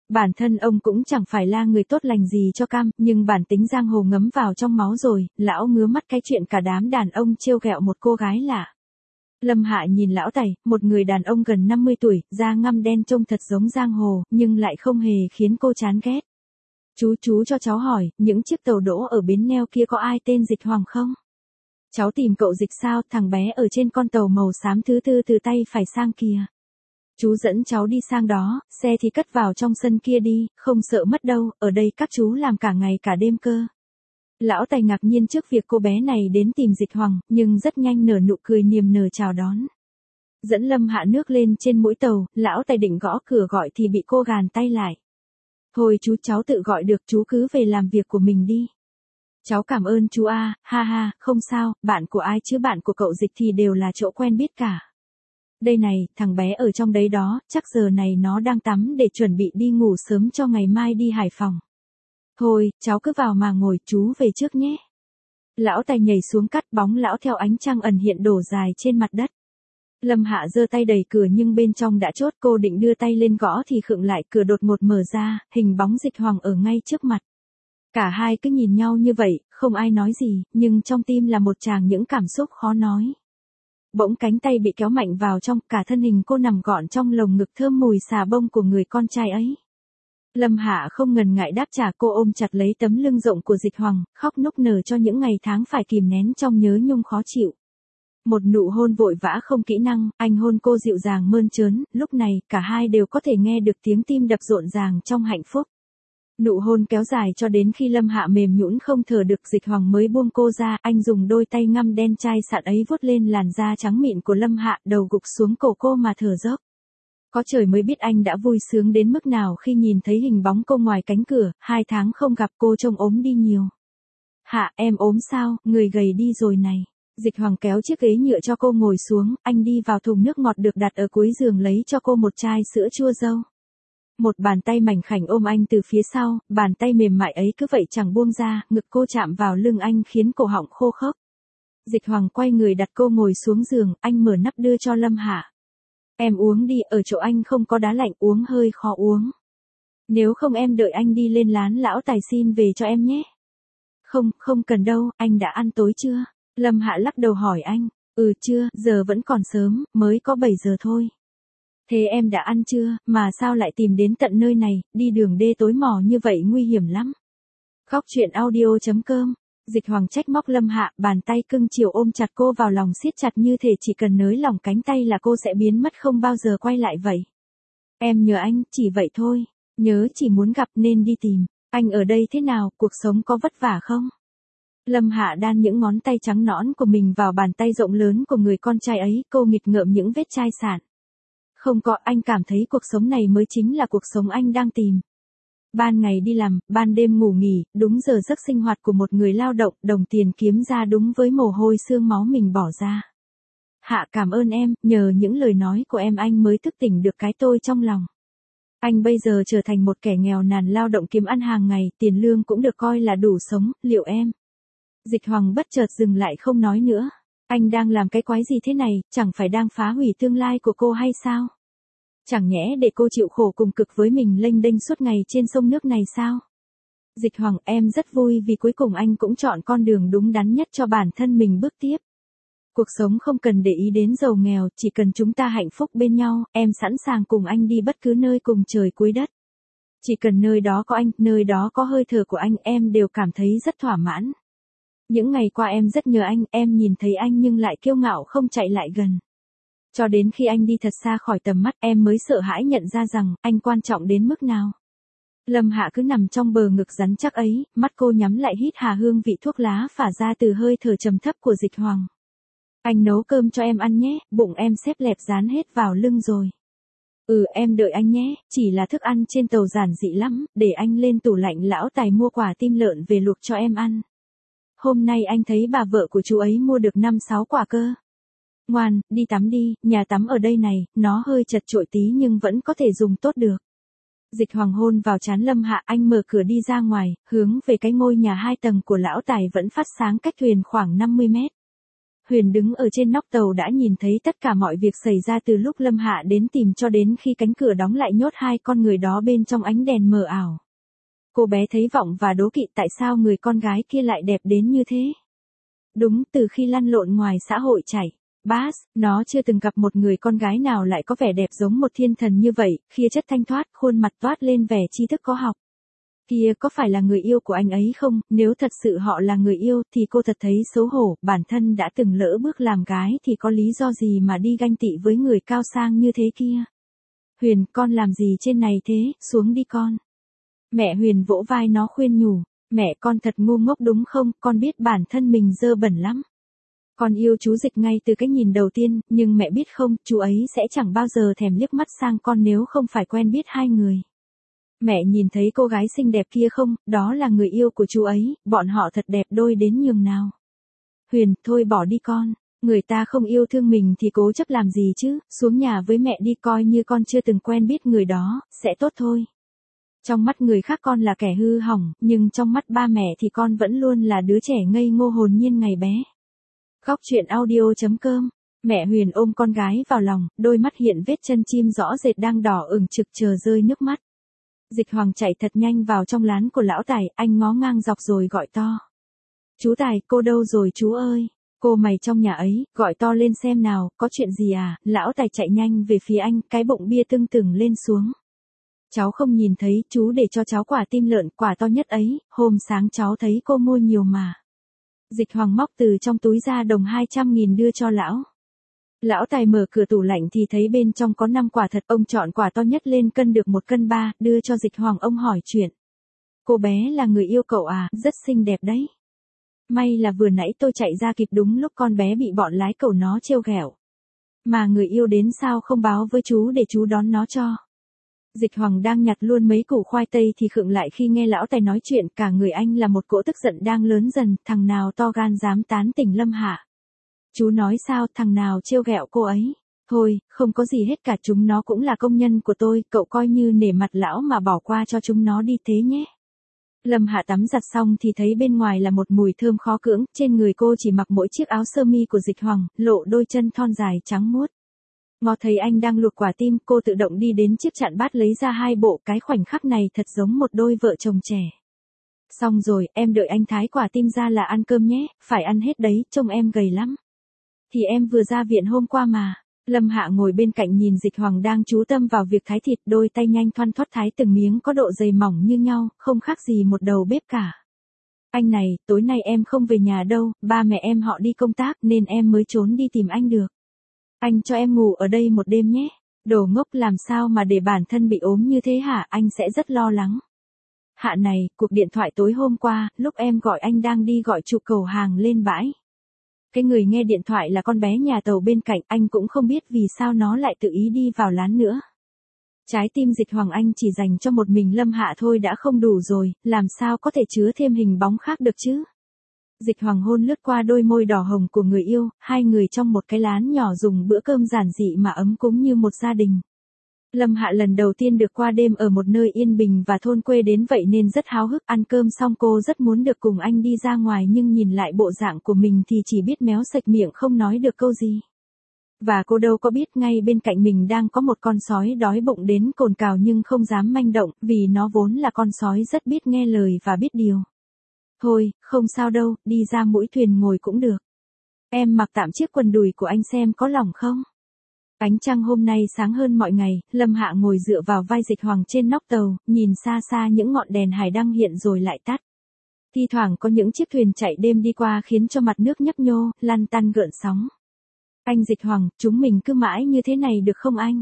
Bản thân ông cũng chẳng phải là người tốt lành gì cho cam, nhưng bản tính giang hồ ngấm vào trong máu rồi, lão ngứa mắt cái chuyện cả đám đàn ông trêu ghẹo một cô gái lạ. Lâm Hạ nhìn lão Tài, một người đàn ông gần năm mươi tuổi, da ngăm đen trông thật giống giang hồ, nhưng lại không hề khiến cô chán ghét. Chú chú cho cháu hỏi, những chiếc tàu đỗ ở bến neo kia có ai tên Dịch Hoàng không? Cháu tìm cậu Dịch sao, thằng bé ở trên con tàu màu xám thứ tư từ tay phải sang kìa. Chú dẫn cháu đi sang đó, xe thì cất vào trong sân kia đi, không sợ mất đâu, ở đây các chú làm cả ngày cả đêm cơ. Lão Tài ngạc nhiên trước việc cô bé này đến tìm Dịch Hoàng, nhưng rất nhanh nở nụ cười niềm nở chào đón. Dẫn Lâm Hạ nước lên trên mũi tàu, lão Tài định gõ cửa gọi thì bị cô gàn tay lại. Thôi chú, cháu tự gọi được, chú cứ về làm việc của mình đi. Cháu cảm ơn chú a, à, ha ha, không sao, bạn của ai chứ, bạn của cậu Dịch thì đều là chỗ quen biết cả. Đây này, thằng bé ở trong đấy đó, chắc giờ này nó đang tắm để chuẩn bị đi ngủ sớm cho ngày mai đi Hải Phòng. Thôi, cháu cứ vào mà ngồi, chú về trước nhé. Lão Tài nhảy xuống cắt bóng lão theo ánh trăng ẩn hiện đổ dài trên mặt đất. Lâm Hạ giơ tay đẩy cửa nhưng bên trong đã chốt, cô định đưa tay lên gõ thì khựng lại, cửa đột ngột mở ra, hình bóng Dịch Hoàng ở ngay trước mặt. Cả hai cứ nhìn nhau như vậy, không ai nói gì, nhưng trong tim là một tràng những cảm xúc khó nói. Bỗng cánh tay bị kéo mạnh vào trong, cả thân hình cô nằm gọn trong lồng ngực thơm mùi xà bông của người con trai ấy. Lâm Hạ không ngần ngại đáp trả, cô ôm chặt lấy tấm lưng rộng của Dịch Hoàng, khóc nức nở cho những ngày tháng phải kìm nén trong nhớ nhung khó chịu. Một nụ hôn vội vã không kỹ năng, anh hôn cô dịu dàng mơn trớn, lúc này cả hai đều có thể nghe được tiếng tim đập rộn ràng trong hạnh phúc. Nụ hôn kéo dài cho đến khi Lâm Hạ mềm nhũn không thở được, Dịch Hoàng mới buông cô ra, anh dùng đôi tay ngăm đen chai sạn ấy vuốt lên làn da trắng mịn của Lâm Hạ, đầu gục xuống cổ cô mà thở dốc. Có trời mới biết anh đã vui sướng đến mức nào khi nhìn thấy hình bóng cô ngoài cánh cửa, hai tháng không gặp cô trông ốm đi nhiều. Hạ, em ốm sao, người gầy đi rồi này. Dịch Hoàng kéo chiếc ghế nhựa cho cô ngồi xuống, anh đi vào thùng nước ngọt được đặt ở cuối giường lấy cho cô một chai sữa chua dâu. Một bàn tay mảnh khảnh ôm anh từ phía sau, bàn tay mềm mại ấy cứ vậy chẳng buông ra, ngực cô chạm vào lưng anh khiến cổ họng khô khốc. Dịch Hoàng quay người đặt cô ngồi xuống giường, anh mở nắp đưa cho Lâm Hạ. Em uống đi, ở chỗ anh không có đá lạnh, uống hơi khó uống. Nếu không em đợi anh đi lên lán lão Tài xin về cho em nhé. Không, không cần đâu, anh đã ăn tối chưa? Lâm Hạ lắc đầu hỏi anh. Ừ chưa, giờ vẫn còn sớm, mới có bảy giờ thôi. Thế em đã ăn chưa, mà sao lại tìm đến tận nơi này, đi đường đê tối mò như vậy nguy hiểm lắm. Khóc chuyện audio chấm com. Dịch Hoàng trách móc Lâm Hạ, bàn tay cưng chiều ôm chặt cô vào lòng siết chặt như thể chỉ cần nới lỏng cánh tay là cô sẽ biến mất không bao giờ quay lại vậy. Em nhớ anh, chỉ vậy thôi. Nhớ chỉ muốn gặp nên đi tìm. Anh ở đây thế nào, cuộc sống có vất vả không? Lâm Hạ đan những ngón tay trắng nõn của mình vào bàn tay rộng lớn của người con trai ấy, cô nghịch ngợm những vết chai sạn. Không có, anh cảm thấy cuộc sống này mới chính là cuộc sống anh đang tìm. Ban ngày đi làm, ban đêm ngủ nghỉ, đúng giờ giấc sinh hoạt của một người lao động, đồng tiền kiếm ra đúng với mồ hôi xương máu mình bỏ ra. Hạ cảm ơn em, nhờ những lời nói của em anh mới thức tỉnh được cái tôi trong lòng. Anh bây giờ trở thành một kẻ nghèo nàn lao động kiếm ăn hàng ngày, tiền lương cũng được coi là đủ sống, liệu em? Dịch Hoàng bất chợt dừng lại không nói nữa. Anh đang làm cái quái gì thế này, chẳng phải đang phá hủy tương lai của cô hay sao? Chẳng nhẽ để cô chịu khổ cùng cực với mình lênh đênh suốt ngày trên sông nước này sao? Dịch Hoàng, em rất vui vì cuối cùng anh cũng chọn con đường đúng đắn nhất cho bản thân mình bước tiếp. Cuộc sống không cần để ý đến giàu nghèo, chỉ cần chúng ta hạnh phúc bên nhau, em sẵn sàng cùng anh đi bất cứ nơi cùng trời cuối đất. Chỉ cần nơi đó có anh, nơi đó có hơi thở của anh, em đều cảm thấy rất thỏa mãn. Những ngày qua em rất nhớ anh, em nhìn thấy anh nhưng lại kiêu ngạo không chạy lại gần. Cho đến khi anh đi thật xa khỏi tầm mắt, em mới sợ hãi nhận ra rằng, anh quan trọng đến mức nào. Lâm Hạ cứ nằm trong bờ ngực rắn chắc ấy, mắt cô nhắm lại hít hà hương vị thuốc lá phả ra từ hơi thở trầm thấp của Dịch Hoàng. Anh nấu cơm cho em ăn nhé, bụng em xếp lẹp dán hết vào lưng rồi. Ừ em đợi anh nhé, chỉ là thức ăn trên tàu giản dị lắm, để anh lên tủ lạnh lão Tài mua quả tim lợn về luộc cho em ăn. Hôm nay anh thấy bà vợ của chú ấy mua được năm sáu quả cơ. Ngoan, đi tắm đi, nhà tắm ở đây này, nó hơi chật chội tí nhưng vẫn có thể dùng tốt được. Dịch Hoàng hôn vào trán Lâm Hạ, anh mở cửa đi ra ngoài, hướng về cái ngôi nhà hai tầng của lão Tài vẫn phát sáng cách thuyền khoảng năm mươi mét. Huyền đứng ở trên nóc tàu đã nhìn thấy tất cả mọi việc xảy ra từ lúc Lâm Hạ đến tìm cho đến khi cánh cửa đóng lại nhốt hai con người đó bên trong ánh đèn mờ ảo. Cô bé thấy vọng và đố kỵ tại sao người con gái kia lại đẹp đến như thế. Đúng, từ khi lăn lộn ngoài xã hội chảy Bass, nó chưa từng gặp một người con gái nào lại có vẻ đẹp giống một thiên thần như vậy, khi chất thanh thoát, khuôn mặt toát lên vẻ tri thức có học. Kia có phải là người yêu của anh ấy không? Nếu thật sự họ là người yêu thì cô thật thấy xấu hổ, bản thân đã từng lỡ bước làm gái thì có lý do gì mà đi ganh tị với người cao sang như thế kia. Huyền, con làm gì trên này thế, xuống đi con. Mẹ Huyền vỗ vai nó khuyên nhủ, mẹ con thật ngu ngốc đúng không, con biết bản thân mình dơ bẩn lắm. Con yêu chú Dịch ngay từ cái nhìn đầu tiên, nhưng mẹ biết không, chú ấy sẽ chẳng bao giờ thèm liếc mắt sang con nếu không phải quen biết hai người. Mẹ nhìn thấy cô gái xinh đẹp kia không, đó là người yêu của chú ấy, bọn họ thật đẹp đôi đến nhường nào. Huyền, thôi bỏ đi con, người ta không yêu thương mình thì cố chấp làm gì chứ, xuống nhà với mẹ đi coi như con chưa từng quen biết người đó, sẽ tốt thôi. Trong mắt người khác con là kẻ hư hỏng, nhưng trong mắt ba mẹ thì con vẫn luôn là đứa trẻ ngây ngô hồn nhiên ngày bé. Khóc chuyện audio chấm com. Mẹ Huyền ôm con gái vào lòng, đôi mắt hiện vết chân chim rõ rệt đang đỏ ửng trực chờ rơi nước mắt. Dịch Hoàng chạy thật nhanh vào trong lán của lão Tài, anh ngó ngang dọc rồi gọi to. Chú Tài, cô đâu rồi chú ơi? Cô mày trong nhà ấy, gọi to lên xem nào, có chuyện gì à? Lão Tài chạy nhanh về phía anh, cái bụng bia tưng tửng lên xuống. Cháu không nhìn thấy, chú để cho cháu quả tim lợn, quả to nhất ấy, hôm sáng cháu thấy cô mua nhiều mà. Dịch Hoàng móc từ trong túi ra đồng hai trăm nghìn đưa cho lão. Lão Tài mở cửa tủ lạnh thì thấy bên trong có năm quả thật, ông chọn quả to nhất lên cân được một cân ba, đưa cho Dịch Hoàng. Ông hỏi chuyện. Cô bé là người yêu cậu à, rất xinh đẹp đấy. May là vừa nãy tôi chạy ra kịp đúng lúc con bé bị bọn lái cẩu nó trêu ghẹo. Mà người yêu đến sao không báo với chú để chú đón nó cho. Dịch Hoàng đang nhặt luôn mấy củ khoai tây thì khựng lại khi nghe lão Tài nói chuyện, cả người anh là một cỗ tức giận đang lớn dần, thằng nào to gan dám tán tỉnh Lâm Hạ. Chú nói sao, thằng nào trêu ghẹo cô ấy? Thôi, không có gì hết cả, chúng nó cũng là công nhân của tôi, cậu coi như nể mặt lão mà bỏ qua cho chúng nó đi thế nhé. Lâm Hạ tắm giặt xong thì thấy bên ngoài là một mùi thơm khó cưỡng, trên người cô chỉ mặc mỗi chiếc áo sơ mi của Dịch Hoàng, lộ đôi chân thon dài trắng muốt. Ngó thấy anh đang luộc quả tim, cô tự động đi đến chiếc chạn bát lấy ra hai bộ, cái khoảnh khắc này thật giống một đôi vợ chồng trẻ. Xong rồi, em đợi anh thái quả tim ra là ăn cơm nhé, phải ăn hết đấy, trông em gầy lắm. Thì em vừa ra viện hôm qua mà. Lâm Hạ ngồi bên cạnh nhìn Dịch Hoàng đang chú tâm vào việc thái thịt, đôi tay nhanh thoăn thoắt thái từng miếng có độ dày mỏng như nhau, không khác gì một đầu bếp cả. Anh này, tối nay em không về nhà đâu, ba mẹ em họ đi công tác nên em mới trốn đi tìm anh được. Anh cho em ngủ ở đây một đêm nhé. Đồ ngốc, làm sao mà để bản thân bị ốm như thế hả, anh sẽ rất lo lắng. Hạ này, cuộc điện thoại tối hôm qua, lúc em gọi anh đang đi gọi trụ cầu hàng lên bãi. Cái người nghe điện thoại là con bé nhà tàu bên cạnh, anh cũng không biết vì sao nó lại tự ý đi vào lán nữa. Trái tim Dịch Hoàng anh chỉ dành cho một mình Lâm Hạ thôi đã không đủ rồi, làm sao có thể chứa thêm hình bóng khác được chứ? Dịch Hoàng hôn lướt qua đôi môi đỏ hồng của người yêu, hai người trong một cái lán nhỏ dùng bữa cơm giản dị mà ấm cúng như một gia đình. Lâm Hạ lần đầu tiên được qua đêm ở một nơi yên bình và thôn quê đến vậy nên rất háo hức, ăn cơm xong cô rất muốn được cùng anh đi ra ngoài nhưng nhìn lại bộ dạng của mình thì chỉ biết méo sạch miệng không nói được câu gì. Và cô đâu có biết ngay bên cạnh mình đang có một con sói đói bụng đến cồn cào nhưng không dám manh động vì nó vốn là con sói rất biết nghe lời và biết điều. Thôi, không sao đâu, đi ra mũi thuyền ngồi cũng được. Em mặc tạm chiếc quần đùi của anh xem có lòng không? Ánh trăng hôm nay sáng hơn mọi ngày, Lâm Hạ ngồi dựa vào vai Dịch Hoàng trên nóc tàu, nhìn xa xa những ngọn đèn hải đăng hiện rồi lại tắt. Thi thoảng có những chiếc thuyền chạy đêm đi qua khiến cho mặt nước nhấp nhô, lăn tăn gợn sóng. Anh Dịch Hoàng, chúng mình cứ mãi như thế này được không anh?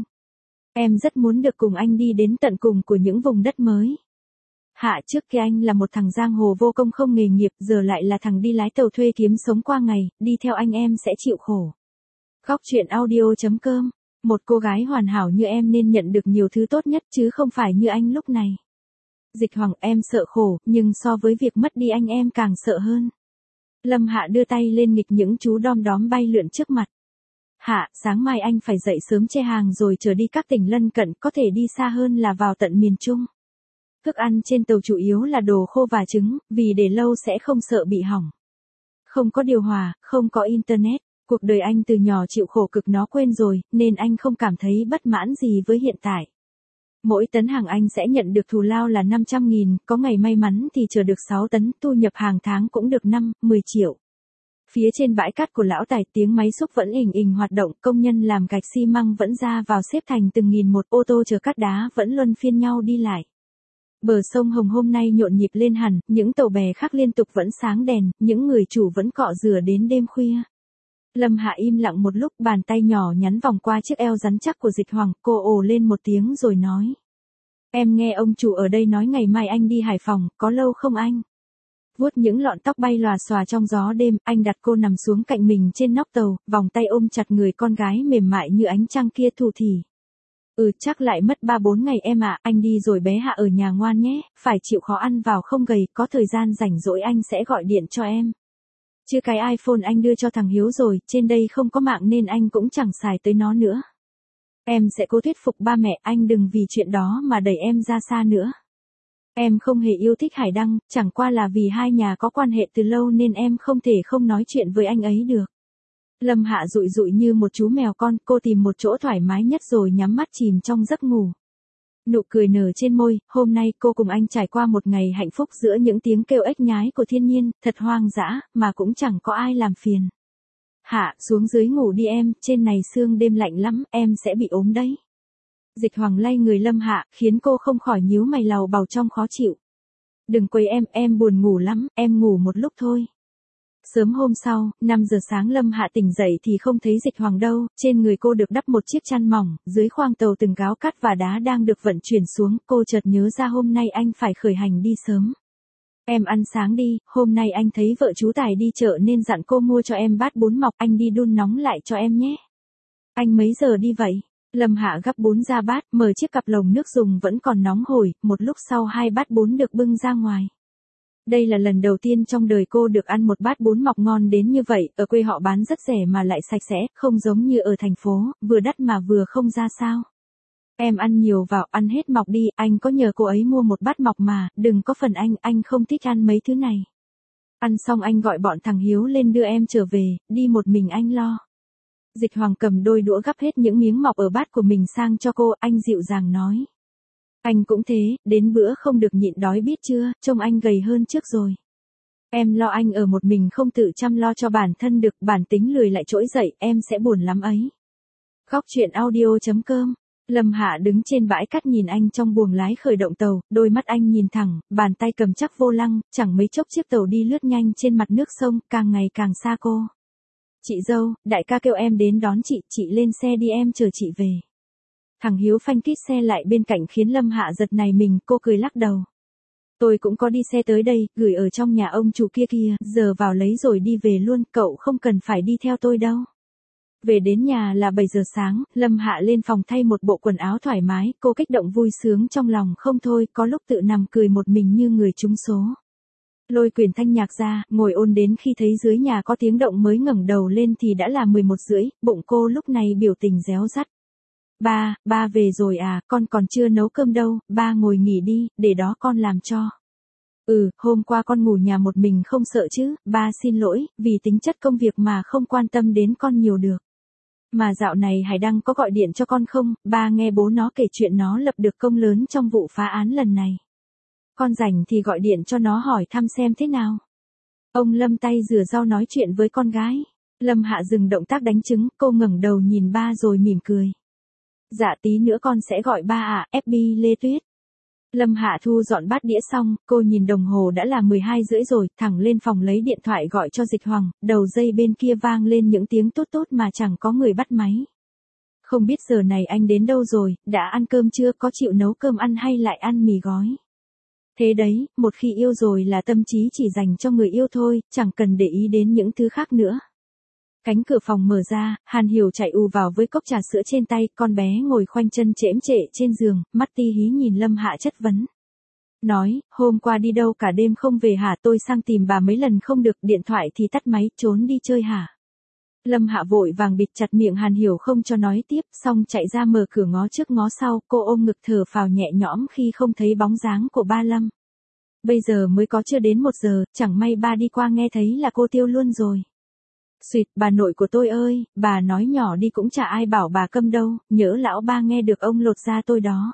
Em rất muốn được cùng anh đi đến tận cùng của những vùng đất mới. Hạ, trước kia anh là một thằng giang hồ vô công không nghề nghiệp, giờ lại là thằng đi lái tàu thuê kiếm sống qua ngày, đi theo anh em sẽ chịu khổ. Khóc chuyện audio chấm com. Một cô gái hoàn hảo như em nên nhận được nhiều thứ tốt nhất chứ không phải như anh lúc này. Dịch Hoàng, em sợ khổ, nhưng so với việc mất đi anh em càng sợ hơn. Lâm Hạ đưa tay lên nghịch những chú đom đóm bay lượn trước mặt. Hạ, sáng mai anh phải dậy sớm che hàng rồi trở đi các tỉnh lân cận, có thể đi xa hơn là vào tận miền Trung. Thức ăn trên tàu chủ yếu là đồ khô và trứng, vì để lâu sẽ không sợ bị hỏng. Không có điều hòa, không có internet. Cuộc đời anh từ nhỏ chịu khổ cực nó quên rồi, nên anh không cảm thấy bất mãn gì với hiện tại. Mỗi tấn hàng anh sẽ nhận được thù lao là năm trăm nghìn, có ngày may mắn thì chờ được sáu tấn, thu nhập hàng tháng cũng được năm, mười triệu. Phía trên bãi cát của lão Tài tiếng máy xúc vẫn ình ình hoạt động, công nhân làm gạch xi măng vẫn ra vào xếp thành từng nghìn một, ô tô chở cát đá vẫn luân phiên nhau đi lại. Bờ sông Hồng hôm nay nhộn nhịp lên hẳn, những tàu bè khác liên tục vẫn sáng đèn, những người chủ vẫn cọ rửa đến đêm khuya. Lâm Hạ im lặng một lúc, bàn tay nhỏ nhắn vòng qua chiếc eo rắn chắc của Dịch Hoàng, cô ồ lên một tiếng rồi nói. Em nghe ông chủ ở đây nói ngày mai anh đi Hải Phòng, có lâu không anh? Vuốt những lọn tóc bay lòa xòa trong gió đêm, anh đặt cô nằm xuống cạnh mình trên nóc tàu, vòng tay ôm chặt người con gái mềm mại như ánh trăng kia thủ thỉ. Ừ, chắc lại mất ba bốn ngày em ạ, anh đi rồi bé Hạ ở nhà ngoan nhé, phải chịu khó ăn vào không gầy, có thời gian rảnh rỗi anh sẽ gọi điện cho em. Chứ cái iPhone anh đưa cho thằng Hiếu rồi, trên đây không có mạng nên anh cũng chẳng xài tới nó nữa. Em sẽ cố thuyết phục ba mẹ anh đừng vì chuyện đó mà đẩy em ra xa nữa. Em không hề yêu thích Hải Đăng, chẳng qua là vì hai nhà có quan hệ từ lâu nên em không thể không nói chuyện với anh ấy được. Lâm Hạ dụi dụi như một chú mèo con, cô tìm một chỗ thoải mái nhất rồi nhắm mắt chìm trong giấc ngủ. Nụ cười nở trên môi, hôm nay cô cùng anh trải qua một ngày hạnh phúc giữa những tiếng kêu ếch nhái của thiên nhiên, thật hoang dã, mà cũng chẳng có ai làm phiền. Hạ, xuống dưới ngủ đi em, trên này sương đêm lạnh lắm, em sẽ bị ốm đấy. Dịch Hoàng lay người Lâm Hạ, khiến cô không khỏi nhíu mày lầu bầu trong khó chịu. Đừng quấy em, em buồn ngủ lắm, em ngủ một lúc thôi. Sớm hôm sau, năm giờ sáng Lâm Hạ tỉnh dậy thì không thấy Dịch Hoàng đâu, trên người cô được đắp một chiếc chăn mỏng, dưới khoang tàu từng gáo cát và đá đang được vận chuyển xuống, cô chợt nhớ ra hôm nay anh phải khởi hành đi sớm. Em ăn sáng đi, hôm nay anh thấy vợ chú Tài đi chợ nên dặn cô mua cho em bát bún mọc, anh đi đun nóng lại cho em nhé. Anh mấy giờ đi vậy? Lâm Hạ gắp bún ra bát, mở chiếc cặp lồng nước dùng vẫn còn nóng hổi, một lúc sau hai bát bún được bưng ra ngoài. Đây là lần đầu tiên trong đời cô được ăn một bát bún mọc ngon đến như vậy, ở quê họ bán rất rẻ mà lại sạch sẽ, không giống như ở thành phố, vừa đắt mà vừa không ra sao. Em ăn nhiều vào, ăn hết mọc đi, anh có nhờ cô ấy mua một bát mọc mà, đừng có phần anh, anh không thích ăn mấy thứ này. Ăn xong anh gọi bọn thằng Hiếu lên đưa em trở về, đi một mình anh lo. Dịch Hoàng cầm đôi đũa gắp hết những miếng mọc ở bát của mình sang cho cô, anh dịu dàng nói. Anh cũng thế, đến bữa không được nhịn đói biết chưa, trông anh gầy hơn trước rồi. Em lo anh ở một mình không tự chăm lo cho bản thân được, bản tính lười lại trỗi dậy, em sẽ buồn lắm ấy. Góc truyện audio chấm com. Lâm Hạ đứng trên bãi cát nhìn anh trong buồng lái khởi động tàu, đôi mắt anh nhìn thẳng, bàn tay cầm chắc vô lăng, chẳng mấy chốc chiếc tàu đi lướt nhanh trên mặt nước sông, càng ngày càng xa cô. Chị dâu, đại ca kêu em đến đón chị, chị lên xe đi em chờ chị về. Thằng Hiếu phanh kít xe lại bên cạnh khiến Lâm Hạ giật nảy mình, cô cười lắc đầu. Tôi cũng có đi xe tới đây, gửi ở trong nhà ông chủ kia kìa, giờ vào lấy rồi đi về luôn, cậu không cần phải đi theo tôi đâu. Về đến nhà là bảy giờ sáng, Lâm Hạ lên phòng thay một bộ quần áo thoải mái, cô kích động vui sướng trong lòng không thôi, có lúc tự nằm cười một mình như người trúng số. Lôi quyển thanh nhạc ra, ngồi ôn đến khi thấy dưới nhà có tiếng động mới ngẩng đầu lên thì đã là mười một rưỡi, bụng cô lúc này biểu tình réo rắt. Ba, ba về rồi à, con còn chưa nấu cơm đâu, ba ngồi nghỉ đi, để đó con làm cho. Ừ, hôm qua con ngủ nhà một mình không sợ chứ, ba xin lỗi, vì tính chất công việc mà không quan tâm đến con nhiều được. Mà dạo này Hải Đăng có gọi điện cho con không, ba nghe bố nó kể chuyện nó lập được công lớn trong vụ phá án lần này. Con rảnh thì gọi điện cho nó hỏi thăm xem thế nào. Ông Lâm tay rửa rau nói chuyện với con gái. Lâm Hạ dừng động tác đánh trứng, cô ngẩng đầu nhìn ba rồi mỉm cười. Dạ tí nữa con sẽ gọi ba ạ, ép bê Lê Tuyết. Lâm Hạ thu dọn bát đĩa xong, cô nhìn đồng hồ đã là mười hai rưỡi rồi, thẳng lên phòng lấy điện thoại gọi cho Dịch Hoàng, đầu dây bên kia vang lên những tiếng tốt tốt mà chẳng có người bắt máy. Không biết giờ này anh đến đâu rồi, đã ăn cơm chưa, có chịu nấu cơm ăn hay lại ăn mì gói. Thế đấy, một khi yêu rồi là tâm trí chỉ dành cho người yêu thôi, chẳng cần để ý đến những thứ khác nữa. Cánh cửa phòng mở ra, Hàn Hiểu chạy ù vào với cốc trà sữa trên tay, con bé ngồi khoanh chân chễm chệ trên giường, mắt ti hí nhìn Lâm Hạ chất vấn. Nói, hôm qua đi đâu cả đêm không về hả, tôi sang tìm bà mấy lần không được, điện thoại thì tắt máy, trốn đi chơi hả. Lâm Hạ vội vàng bịt chặt miệng Hàn Hiểu không cho nói tiếp, xong chạy ra mở cửa ngó trước ngó sau, cô ôm ngực thở phào nhẹ nhõm khi không thấy bóng dáng của ba Lâm. Bây giờ mới có chưa đến một giờ, chẳng may ba đi qua nghe thấy là cô tiêu luôn rồi. Xuyệt, bà nội của tôi ơi, bà nói nhỏ đi cũng chả ai bảo bà câm đâu, nhỡ lão ba nghe được ông lột da tôi đó.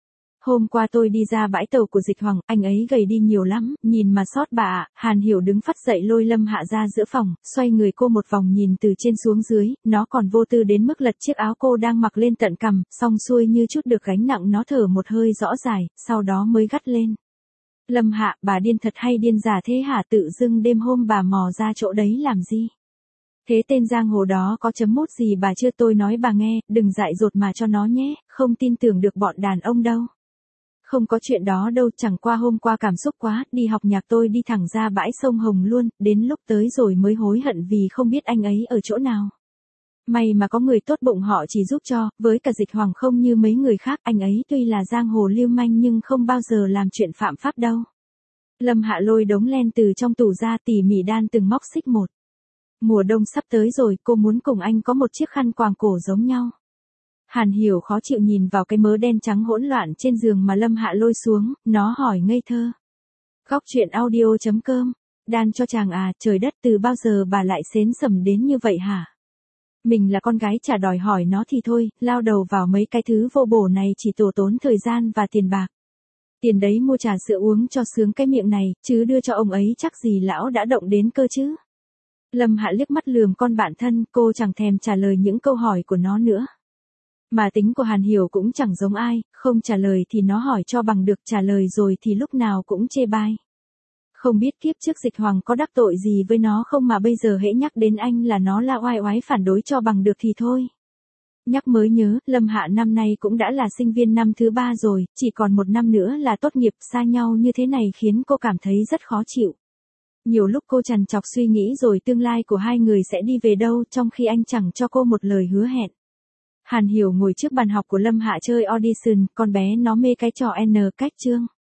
Hôm qua tôi đi ra bãi tàu của Dịch Hoàng, anh ấy gầy đi nhiều lắm, nhìn mà sót bà ạ. Hàn Hiểu đứng phắt dậy lôi Lâm Hạ ra giữa phòng, xoay người cô một vòng nhìn từ trên xuống dưới, nó còn vô tư đến mức lật chiếc áo cô đang mặc lên tận cằm, xong xuôi như chút được gánh nặng nó thở một hơi rõ dài, sau đó mới gắt lên. Lâm Hạ, bà điên thật hay điên giả thế hả, tự dưng đêm hôm bà mò ra chỗ đấy làm gì? Thế tên giang hồ đó có chấm mốt gì bà chưa, tôi nói bà nghe, đừng dại dột mà cho nó nhé, không tin tưởng được bọn đàn ông đâu. Không có chuyện đó đâu, chẳng qua hôm qua cảm xúc quá, đi học nhạc tôi đi thẳng ra bãi sông Hồng luôn, đến lúc tới rồi mới hối hận vì không biết anh ấy ở chỗ nào. May mà có người tốt bụng họ chỉ giúp cho, với cả Dịch Hoàng không như mấy người khác, anh ấy tuy là giang hồ lưu manh nhưng không bao giờ làm chuyện phạm pháp đâu. Lâm Hạ lôi đống len từ trong tủ ra tỉ mỉ đan từng móc xích một. Mùa đông sắp tới rồi, cô muốn cùng anh có một chiếc khăn quàng cổ giống nhau. Hàn Hiểu khó chịu nhìn vào cái mớ đen trắng hỗn loạn trên giường mà Lâm Hạ lôi xuống, nó hỏi ngây thơ. Góc truyện audio chấm com, đan cho chàng à, trời đất, từ bao giờ bà lại xến sầm đến như vậy hả? Mình là con gái chả đòi hỏi nó thì thôi, lao đầu vào mấy cái thứ vô bổ này chỉ tổ tốn thời gian và tiền bạc. Tiền đấy mua trà sữa uống cho sướng cái miệng này, chứ đưa cho ông ấy chắc gì lão đã động đến cơ chứ. Lâm Hạ liếc mắt lườm con bạn thân, cô chẳng thèm trả lời những câu hỏi của nó nữa. Mà tính của Hàn Hiểu cũng chẳng giống ai, không trả lời thì nó hỏi cho bằng được, trả lời rồi thì lúc nào cũng chê bai. Không biết kiếp trước Dịch Hoàng có đắc tội gì với nó không mà bây giờ hễ nhắc đến anh là nó la oai oái phản đối cho bằng được thì thôi. Nhắc mới nhớ, Lâm Hạ năm nay cũng đã là sinh viên năm thứ ba rồi, chỉ còn một năm nữa là tốt nghiệp, xa nhau như thế này khiến cô cảm thấy rất khó chịu. Nhiều lúc cô trằn trọc suy nghĩ rồi tương lai của hai người sẽ đi về đâu, trong khi anh chẳng cho cô một lời hứa hẹn. Hàn Hiểu ngồi trước bàn học của Lâm Hạ chơi audition, con bé nó mê cái trò N cách chương.